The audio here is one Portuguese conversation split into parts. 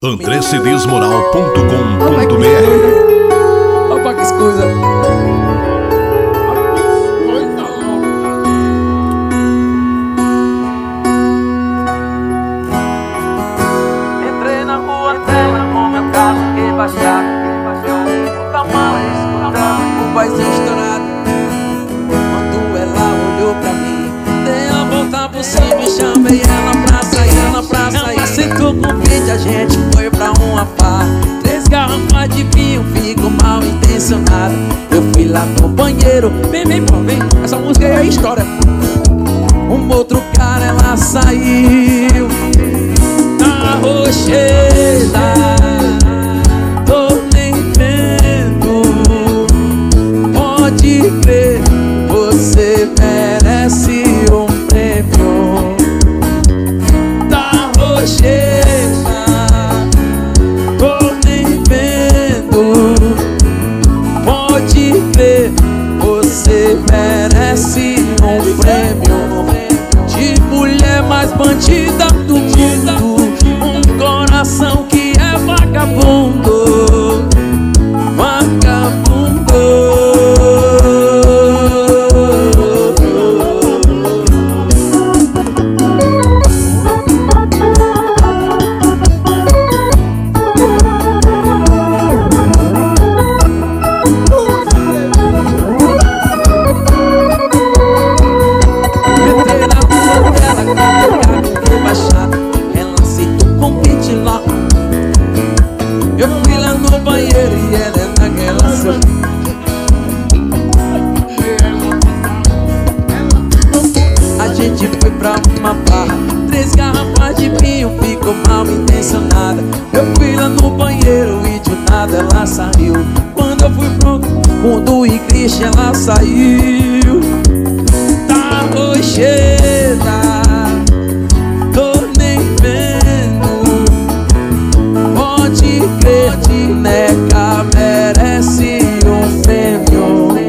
andrecedesmoral.com.br. Opa, que coisa. Entrei na rua terra com meu carro rebaixado, o tamanho escutando O paizinho estourado. Quando ela olhou pra mim, dei a volta por cima e chamei ela pra sair, Ela sentou com o beat, a gente foi pra uma farra. 3 garrafas de vinho, fico mal intencionado. Eu fui lá no banheiro, vem, essa música aí é história. Um outro cara, ela saiu na rocheira. Tô nem vendo, pode crer, você merece um prêmio. Da rocheira, tô nem vendo, pode crer, você merece um prêmio. De mulher mais bandida do mundo, um coração que é vagabundo. Eu fui lá no banheiro e ela é naquela sua. A gente foi pra uma barra, 3 garrafas de vinho, ficou mal intencionada. Eu fui lá no banheiro e de nada ela saiu. Quando eu fui pro fundo e Cristian, ela saiu da rocheira. Tô nem vendo, pode crer, Neca merece um prêmio.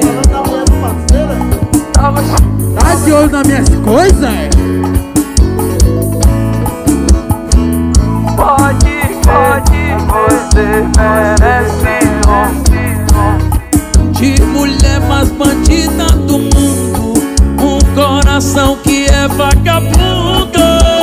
Tá de olho nas minhas coisas? pode, você merece um De mulher mais bandida do mundo, um coração que é vagabundo.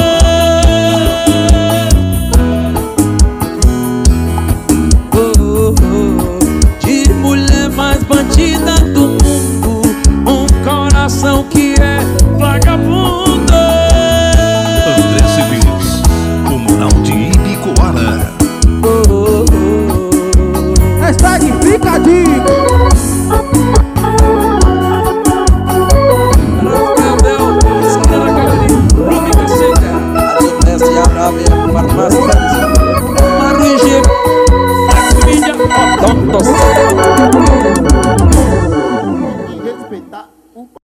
De mulher mais bandida do mundo, um coração que é vagabundo. André Cedês, o Moral de Ibicoara. Está de picadinho. Farmácia Maruji, família Odonto.